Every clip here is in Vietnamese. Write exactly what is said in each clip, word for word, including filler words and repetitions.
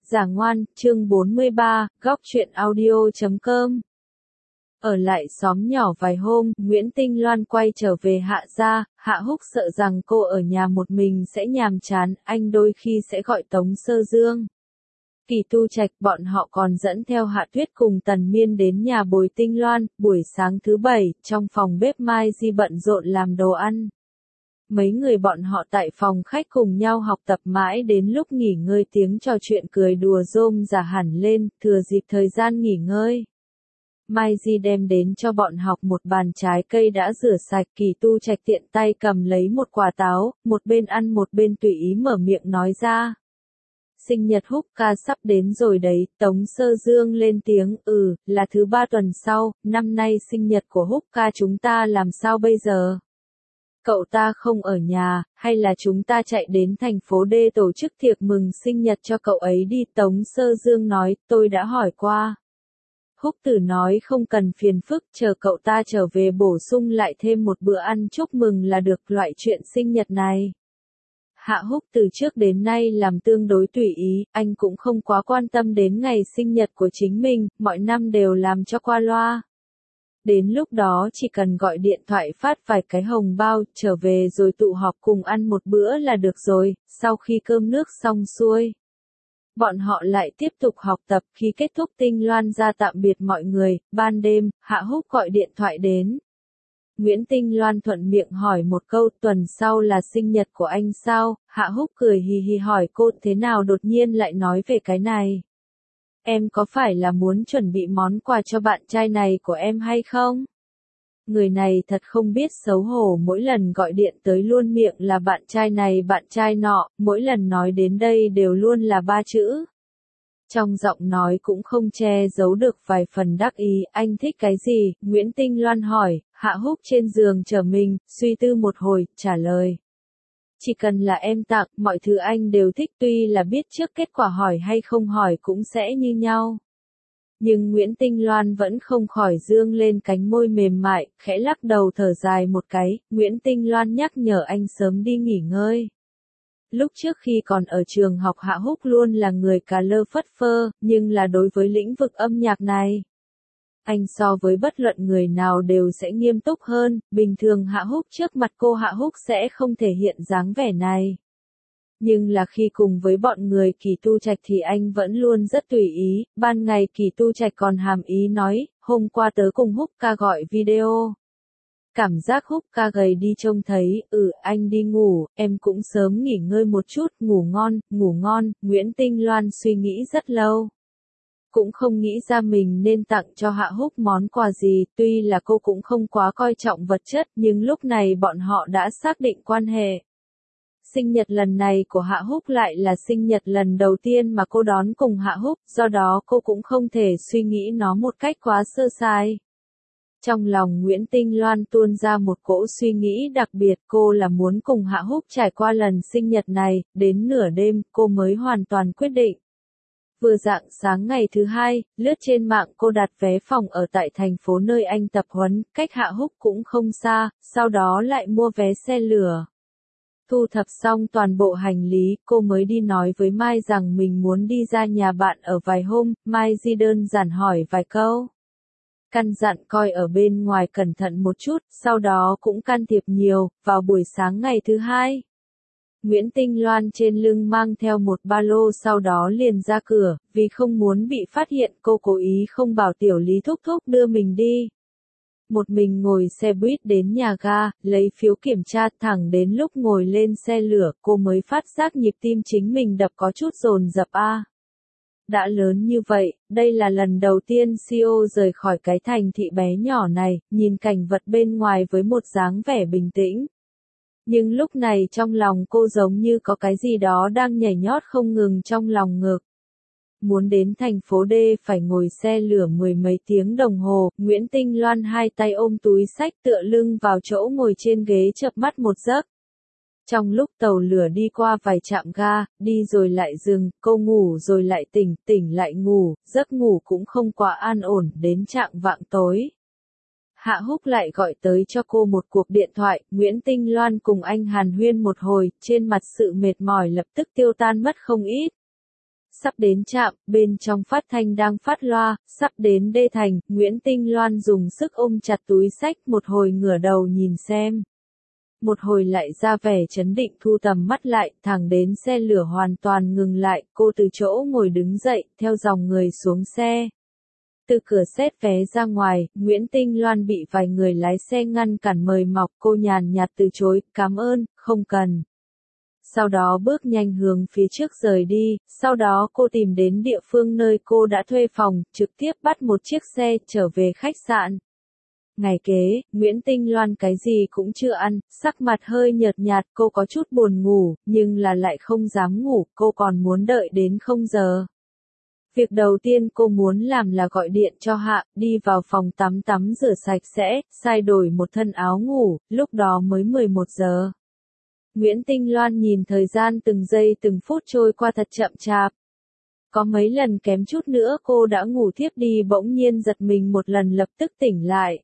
Giả ngoan, chương bốn mươi ba, góc truyện audio chấm com. Ở lại xóm nhỏ vài hôm, Nguyễn Tinh Loan quay trở về Hạ gia, Hạ Húc sợ rằng cô ở nhà một mình sẽ nhàm chán, anh đôi khi sẽ gọi Tống Sơ Dương. Kỳ Tu Trạch bọn họ còn dẫn theo Hạ Tuyết cùng Tần Miên đến nhà bồi Tinh Loan, buổi sáng thứ bảy, trong phòng bếp Mai Di bận rộn làm đồ ăn. Mấy người bọn họ tại phòng khách cùng nhau học tập mãi đến lúc nghỉ ngơi tiếng trò chuyện cười đùa rôm rả hẳn lên, thừa dịp thời gian nghỉ ngơi. Mai Di đem đến cho bọn học một bàn trái cây đã rửa sạch, Kỳ Tu Trạch tiện tay cầm lấy một quả táo, một bên ăn một bên tùy ý mở miệng nói ra. Sinh nhật Húc ca sắp đến rồi đấy, Tống Sơ Dương lên tiếng, ừ, là thứ ba tuần sau, năm nay sinh nhật của Húc ca chúng ta làm sao bây giờ? Cậu ta không ở nhà, hay là chúng ta chạy đến thành phố D tổ chức tiệc mừng sinh nhật cho cậu ấy đi, Tống Sơ Dương nói, tôi đã hỏi qua. Húc Tử nói không cần phiền phức, chờ cậu ta trở về bổ sung lại thêm một bữa ăn chúc mừng là được, loại chuyện sinh nhật này. Hạ Húc từ trước đến nay làm tương đối tùy ý, anh cũng không quá quan tâm đến ngày sinh nhật của chính mình, mọi năm đều làm cho qua loa. Đến lúc đó chỉ cần gọi điện thoại phát vài cái hồng bao, trở về rồi tụ họp cùng ăn một bữa là được rồi, sau khi cơm nước xong xuôi. Bọn họ lại tiếp tục học tập, khi kết thúc Tinh Loan ra tạm biệt mọi người, ban đêm, Hạ Húc gọi điện thoại đến. Nguyễn Tinh Loan thuận miệng hỏi một câu, tuần sau là sinh nhật của anh sao? Hạ Húc cười hì hì hỏi cô thế nào đột nhiên lại nói về cái này. Em có phải là muốn chuẩn bị món quà cho bạn trai này của em hay không? Người này thật không biết xấu hổ, mỗi lần gọi điện tới luôn miệng là bạn trai này bạn trai nọ, mỗi lần nói đến đây đều luôn là ba chữ. Trong giọng nói cũng không che giấu được vài phần đắc ý, anh thích cái gì? Nguyễn Tinh Loan hỏi, Hạ Húc trên giường chờ mình, suy tư một hồi, trả lời. Chỉ cần là em tặng, mọi thứ anh đều thích, tuy là biết trước kết quả hỏi hay không hỏi cũng sẽ như nhau. Nhưng Nguyễn Tinh Loan vẫn không khỏi dương lên cánh môi mềm mại, khẽ lắc đầu thở dài một cái, Nguyễn Tinh Loan nhắc nhở anh sớm đi nghỉ ngơi. Lúc trước khi còn ở trường học Hạ Húc luôn là người cà lơ phất phơ, nhưng là đối với lĩnh vực âm nhạc này. Anh so với bất luận người nào đều sẽ nghiêm túc hơn, bình thường Hạ Húc trước mặt cô Hạ Húc sẽ không thể hiện dáng vẻ này. Nhưng là khi cùng với bọn người Kỳ Tu Trạch thì anh vẫn luôn rất tùy ý, ban ngày Kỳ Tu Trạch còn hàm ý nói, hôm qua tớ cùng Húc ca gọi video. Cảm giác Húc ca gầy đi trông thấy, ừ anh đi ngủ, em cũng sớm nghỉ ngơi một chút, ngủ ngon, ngủ ngon, Nguyễn Tinh Loan suy nghĩ rất lâu. Cũng không nghĩ ra mình nên tặng cho Hạ Húc món quà gì, tuy là cô cũng không quá coi trọng vật chất, nhưng lúc này bọn họ đã xác định quan hệ. Sinh nhật lần này của Hạ Húc lại là sinh nhật lần đầu tiên mà cô đón cùng Hạ Húc, do đó cô cũng không thể suy nghĩ nó một cách quá sơ sài. Trong lòng Nguyễn Tinh Loan tuôn ra một cỗ suy nghĩ đặc biệt, cô là muốn cùng Hạ Húc trải qua lần sinh nhật này, đến nửa đêm cô mới hoàn toàn quyết định. Vừa rạng sáng ngày thứ hai, lướt trên mạng cô đặt vé phòng ở tại thành phố nơi anh tập huấn, cách Hạ Húc cũng không xa, sau đó lại mua vé xe lửa. Thu thập xong toàn bộ hành lý, cô mới đi nói với Mai rằng mình muốn đi ra nhà bạn ở vài hôm, Mai Di đơn giản hỏi vài câu. Căn dặn coi ở bên ngoài cẩn thận một chút, sau đó cũng can thiệp nhiều, vào buổi sáng ngày thứ hai. Nguyễn Tinh Loan trên lưng mang theo một ba lô sau đó liền ra cửa, vì không muốn bị phát hiện cô cố ý không bảo Tiểu Lý thúc thúc đưa mình đi. Một mình ngồi xe buýt đến nhà ga, lấy phiếu kiểm tra thẳng đến lúc ngồi lên xe lửa cô mới phát giác nhịp tim chính mình đập có chút dồn dập a. Đã lớn như vậy, đây là lần đầu tiên xê e ô rời khỏi cái thành thị bé nhỏ này, nhìn cảnh vật bên ngoài với một dáng vẻ bình tĩnh. Nhưng lúc này trong lòng cô giống như có cái gì đó đang nhảy nhót không ngừng trong lòng ngực. Muốn đến thành phố D phải ngồi xe lửa mười mấy tiếng đồng hồ, Nguyễn Tinh Loan hai tay ôm túi xách tựa lưng vào chỗ ngồi trên ghế chợp mắt một giấc. Trong lúc tàu lửa đi qua vài trạm ga, đi rồi lại dừng, cô ngủ rồi lại tỉnh, tỉnh lại ngủ, giấc ngủ cũng không quá an ổn, đến chạng vạng tối. Hạ Húc lại gọi tới cho cô một cuộc điện thoại, Nguyễn Tinh Loan cùng anh hàn huyên một hồi, trên mặt sự mệt mỏi lập tức tiêu tan mất không ít. sắp đến trạm, bên trong phát thanh đang phát loa, sắp đến đê thành, Nguyễn Tinh Loan dùng sức ôm chặt túi xách, một hồi ngửa đầu nhìn xem. Một hồi lại ra vẻ trấn định thu tầm mắt lại, thẳng đến xe lửa hoàn toàn ngừng lại, cô từ chỗ ngồi đứng dậy, theo dòng người xuống xe. Từ cửa xét vé ra ngoài, Nguyễn Tinh Loan bị vài người lái xe ngăn cản mời mọc, cô nhàn nhạt từ chối, cảm ơn, không cần. Sau đó bước nhanh hướng phía trước rời đi, sau đó cô tìm đến địa phương nơi cô đã thuê phòng, trực tiếp bắt một chiếc xe trở về khách sạn. Ngày kế, Nguyễn Tinh Loan cái gì cũng chưa ăn, sắc mặt hơi nhợt nhạt, cô có chút buồn ngủ, nhưng là lại không dám ngủ, cô còn muốn đợi đến không giờ. Việc đầu tiên cô muốn làm là gọi điện cho Hạ, đi vào phòng tắm tắm rửa sạch sẽ, sai đổi một thân áo ngủ, lúc đó mới mười một giờ. Nguyễn Tinh Loan nhìn thời gian từng giây từng phút trôi qua thật chậm chạp. Có mấy lần kém chút nữa cô đã ngủ thiếp đi, bỗng nhiên giật mình một lần lập tức tỉnh lại.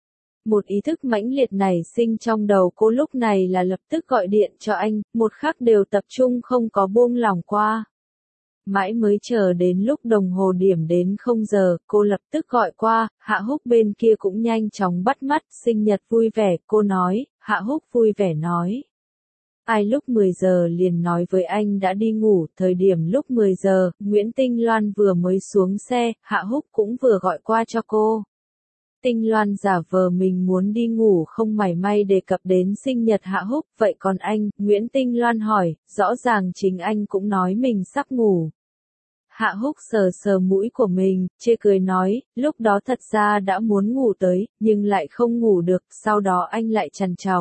Một ý thức mãnh liệt nảy sinh trong đầu cô lúc này là lập tức gọi điện cho anh, một khắc đều tập trung không có buông lỏng qua. Mãi mới chờ đến lúc đồng hồ điểm đến không giờ, cô lập tức gọi qua, Hạ Húc bên kia cũng nhanh chóng bắt mắt, sinh nhật vui vẻ, cô nói, Hạ Húc vui vẻ nói. Ai lúc mười giờ liền nói với anh đã đi ngủ, thời điểm lúc mười giờ, Nguyễn Tinh Loan vừa mới xuống xe, Hạ Húc cũng vừa gọi qua cho cô. Tinh Loan giả vờ mình muốn đi ngủ không mảy may đề cập đến sinh nhật Hạ Húc, vậy còn anh, Nguyễn Tinh Loan hỏi, rõ ràng chính anh cũng nói mình sắp ngủ. Hạ Húc sờ sờ mũi của mình, chê cười nói, lúc đó thật ra đã muốn ngủ tới, nhưng lại không ngủ được, sau đó anh lại trằn trọc.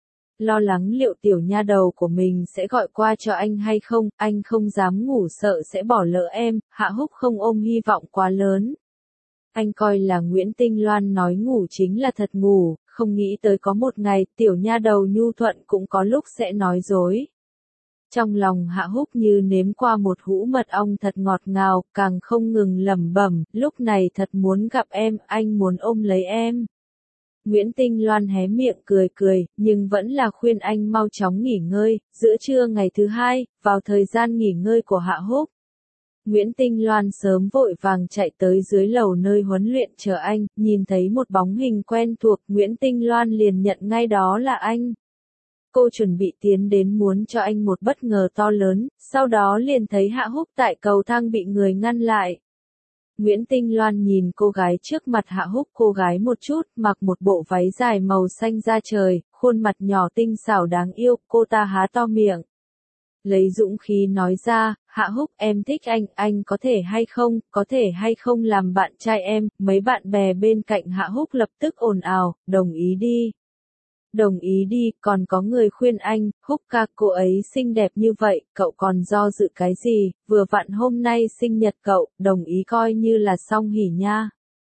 Lo lắng liệu tiểu nha đầu của mình sẽ gọi qua cho anh hay không, anh không dám ngủ sợ sẽ bỏ lỡ em, Hạ Húc không ôm hy vọng quá lớn. Anh coi là Nguyễn Tinh Loan nói ngủ chính là thật ngủ, không nghĩ tới có một ngày tiểu nha đầu nhu thuận cũng có lúc sẽ nói dối. Trong lòng Hạ Húc như nếm qua một hũ mật ong thật ngọt ngào, càng không ngừng lẩm bẩm, lúc này thật muốn gặp em, anh muốn ôm lấy em. Nguyễn Tinh Loan hé miệng cười cười, nhưng vẫn là khuyên anh mau chóng nghỉ ngơi, giữa trưa ngày thứ hai, vào thời gian nghỉ ngơi của Hạ Húc. Nguyễn Tinh Loan sớm vội vàng chạy tới dưới lầu nơi huấn luyện chờ anh, nhìn thấy một bóng hình quen thuộc, Nguyễn Tinh Loan liền nhận ngay đó là anh. Cô chuẩn bị tiến đến muốn cho anh một bất ngờ to lớn, sau đó liền thấy Hạ Húc tại cầu thang bị người ngăn lại. Nguyễn Tinh Loan nhìn cô gái trước mặt Hạ Húc, cô gái một chút, mặc một bộ váy dài màu xanh da trời, khuôn mặt nhỏ tinh xảo đáng yêu, cô ta há to miệng. Lấy dũng khí nói ra, Hạ Húc em thích anh, anh có thể hay không, có thể hay không làm bạn trai em, mấy bạn bè bên cạnh Hạ Húc lập tức ồn ào, đồng ý đi. Đồng ý đi, còn có người khuyên anh, Húc ca cô ấy xinh đẹp như vậy, cậu còn do dự cái gì, vừa vặn hôm nay sinh nhật cậu, đồng ý coi như là xong hỉ nha.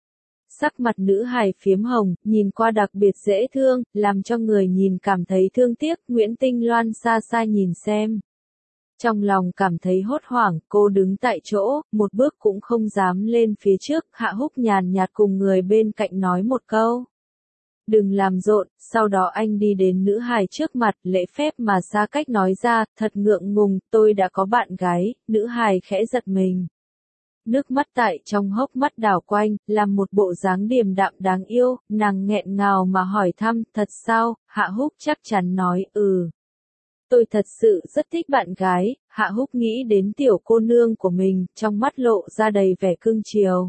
Sắc mặt nữ hài phiếm hồng, nhìn qua đặc biệt dễ thương, làm cho người nhìn cảm thấy thương tiếc, Nguyễn Tinh Loan xa xa nhìn xem. Trong lòng cảm thấy hốt hoảng, cô đứng tại chỗ, một bước cũng không dám lên phía trước, Hạ Húc nhàn nhạt cùng người bên cạnh nói một câu. Đừng làm rộn, sau đó anh đi đến nữ hài trước mặt, lễ phép mà xa cách nói ra, thật ngượng ngùng, tôi đã có bạn gái, nữ hài khẽ giật mình. Nước mắt tại trong hốc mắt đảo quanh, làm một bộ dáng điềm đạm đáng yêu, nàng nghẹn ngào mà hỏi thăm, thật sao, Hạ Húc chắc chắn nói, ừ. Tôi thật sự rất thích bạn gái, Hạ Húc nghĩ đến tiểu cô nương của mình, trong mắt lộ ra đầy vẻ cưng chiều.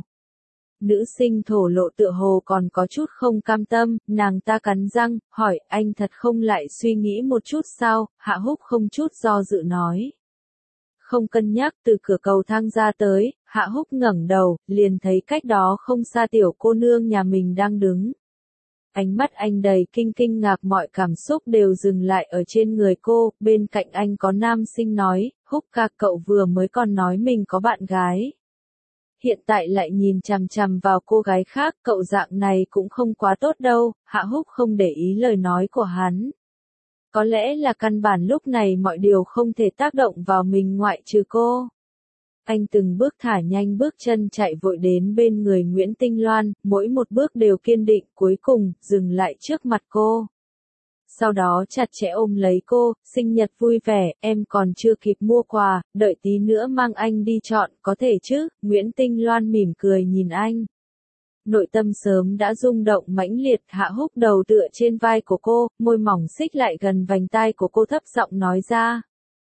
Nữ sinh thổ lộ tựa hồ còn có chút không cam tâm, nàng ta cắn răng, hỏi anh thật không lại suy nghĩ một chút sao, Hạ Húc không chút do dự nói. Không cân nhắc từ cửa cầu thang ra tới, Hạ Húc ngẩng đầu, liền thấy cách đó không xa tiểu cô nương nhà mình đang đứng. Ánh mắt anh đầy kinh kinh ngạc, mọi cảm xúc đều dừng lại ở trên người cô, bên cạnh anh có nam sinh nói, Húc ca cậu vừa mới còn nói mình có bạn gái. Hiện tại lại nhìn chằm chằm vào cô gái khác, cậu dạng này cũng không quá tốt đâu, Hạ Húc không để ý lời nói của hắn. Có lẽ là căn bản lúc này mọi điều không thể tác động vào mình ngoại trừ cô. Anh từng bước thả nhanh bước chân chạy vội đến bên người Nguyễn Tinh Loan, mỗi một bước đều kiên định, cuối cùng, dừng lại trước mặt cô. sau đó chặt chẽ ôm lấy cô, sinh nhật vui vẻ, em còn chưa kịp mua quà, đợi tí nữa mang anh đi chọn, có thể chứ, Nguyễn Tinh Loan mỉm cười nhìn anh. Nội tâm sớm đã rung động mãnh liệt, Hạ Húc đầu tựa trên vai của cô, môi mỏng xích lại gần vành tai của cô thấp giọng nói ra.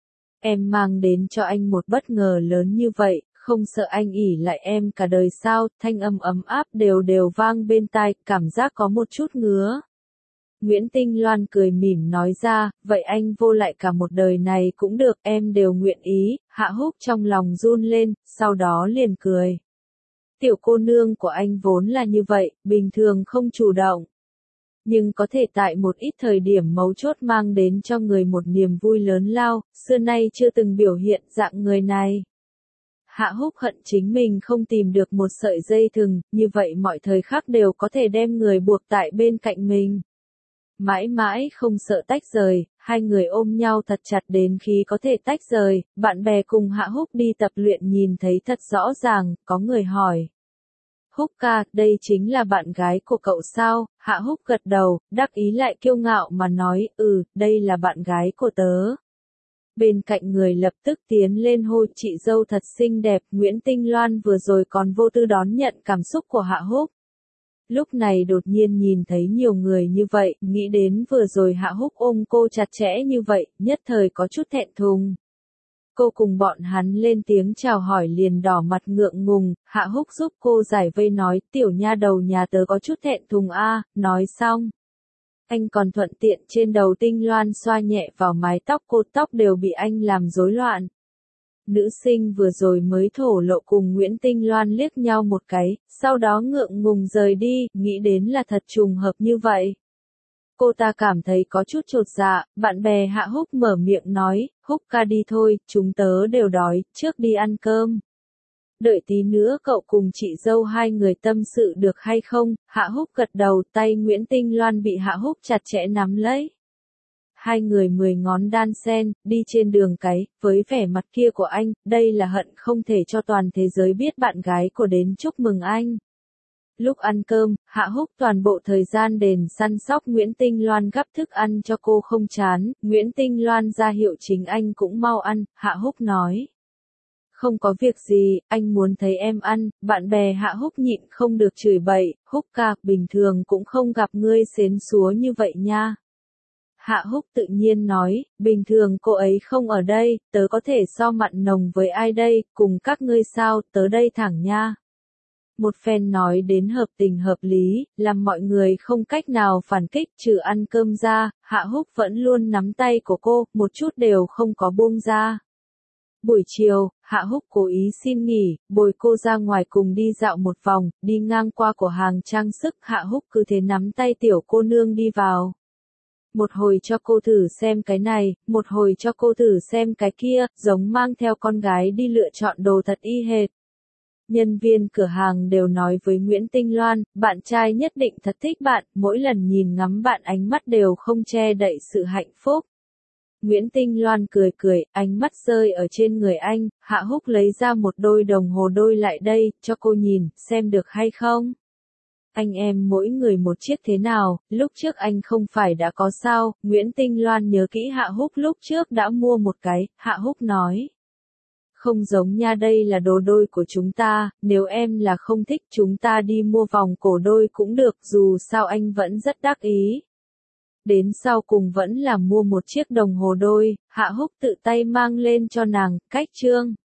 Em mang đến cho anh một bất ngờ lớn như vậy, không sợ anh ỉ lại em cả đời sao, thanh âm ấm áp đều đều vang bên tai, cảm giác có một chút ngứa. Nguyễn Tinh Loan cười mỉm nói ra, vậy anh vô lại cả một đời này cũng được, em đều nguyện ý, Hạ Húc trong lòng run lên, sau đó liền cười. Tiểu cô nương của anh vốn là như vậy, bình thường không chủ động. Nhưng có thể tại một ít thời điểm mấu chốt mang đến cho người một niềm vui lớn lao, xưa nay chưa từng biểu hiện dạng người này. Hạ Húc hận chính mình không tìm được một sợi dây thừng, như vậy mọi thời khắc đều có thể đem người buộc tại bên cạnh mình. Mãi mãi không sợ tách rời, hai người ôm nhau thật chặt đến khi có thể tách rời, bạn bè cùng Hạ Húc đi tập luyện nhìn thấy thật rõ ràng, có người hỏi. Húc ca, đây chính là bạn gái của cậu sao? Hạ Húc gật đầu, đắc ý lại kiêu ngạo mà nói, ừ, đây là bạn gái của tớ. Bên cạnh người lập tức tiến lên hô chị dâu thật xinh đẹp, Nguyễn Tinh Loan vừa rồi còn vô tư đón nhận cảm xúc của Hạ Húc. Lúc này đột nhiên nhìn thấy nhiều người như vậy, nghĩ đến vừa rồi Hạ Húc ôm cô chặt chẽ như vậy, nhất thời có chút thẹn thùng. Cô cùng bọn hắn lên tiếng chào hỏi liền đỏ mặt ngượng ngùng, Hạ Húc giúp cô giải vây nói, tiểu nha đầu nhà tớ có chút thẹn thùng a, nói xong. Anh còn thuận tiện trên đầu Tinh Loan xoa nhẹ vào mái tóc cô, tóc đều bị anh làm rối loạn. Nữ sinh vừa rồi mới thổ lộ cùng Nguyễn Tinh Loan liếc nhau một cái, sau đó ngượng ngùng rời đi, nghĩ đến là thật trùng hợp như vậy. Cô ta cảm thấy có chút chột dạ, bạn bè Hạ Húc mở miệng nói, Húc ca đi thôi, chúng tớ đều đói, trước đi ăn cơm. Đợi tí nữa cậu cùng chị dâu hai người tâm sự được hay không? Hạ Húc gật đầu, tay Nguyễn Tinh Loan bị Hạ Húc chặt chẽ nắm lấy. Hai người mười ngón đan sen, đi trên đường cái, với vẻ mặt kia của anh, đây là hận không thể cho toàn thế giới biết bạn gái của đến chúc mừng anh. Lúc ăn cơm, Hạ Húc toàn bộ thời gian đền săn sóc Nguyễn Tinh Loan gắp thức ăn cho cô không chán, Nguyễn Tinh Loan ra hiệu chính anh cũng mau ăn, Hạ Húc nói. Không có việc gì, anh muốn thấy em ăn, bạn bè Hạ Húc nhịn không được chửi bậy, Húc ca, bình thường cũng không gặp ngươi xến xúa như vậy nha. Hạ Húc tự nhiên nói, bình thường cô ấy không ở đây, tớ có thể so mặn nồng với ai đây, cùng các ngươi sao, tớ đây thẳng nha. Một phen nói đến hợp tình hợp lý, làm mọi người không cách nào phản kích trừ ăn cơm ra, Hạ Húc vẫn luôn nắm tay của cô, một chút đều không có buông ra. Buổi chiều, Hạ Húc cố ý xin nghỉ, bồi cô ra ngoài cùng đi dạo một vòng, đi ngang qua cửa hàng trang sức, Hạ Húc cứ thế nắm tay tiểu cô nương đi vào. Một hồi cho cô thử xem cái này, một hồi cho cô thử xem cái kia, giống mang theo con gái đi lựa chọn đồ thật y hệt. Nhân viên cửa hàng đều nói với Nguyễn Tinh Loan, bạn trai nhất định thật thích bạn, mỗi lần nhìn ngắm bạn ánh mắt đều không che đậy sự hạnh phúc. Nguyễn Tinh Loan cười cười, ánh mắt rơi ở trên người anh, Hạ Húc lấy ra một đôi đồng hồ đôi lại đây, cho cô nhìn, xem được hay không? Anh em mỗi người một chiếc thế nào, lúc trước anh không phải đã có sao, Nguyễn Tinh Loan nhớ kỹ Hạ Húc lúc trước đã mua một cái, Hạ Húc nói. Không giống nha, đây là đồ đôi của chúng ta, nếu em là không thích chúng ta đi mua vòng cổ đôi cũng được, dù sao anh vẫn rất đắc ý. Đến sau cùng vẫn là mua một chiếc đồng hồ đôi, Hạ Húc tự tay mang lên cho nàng, cách trương.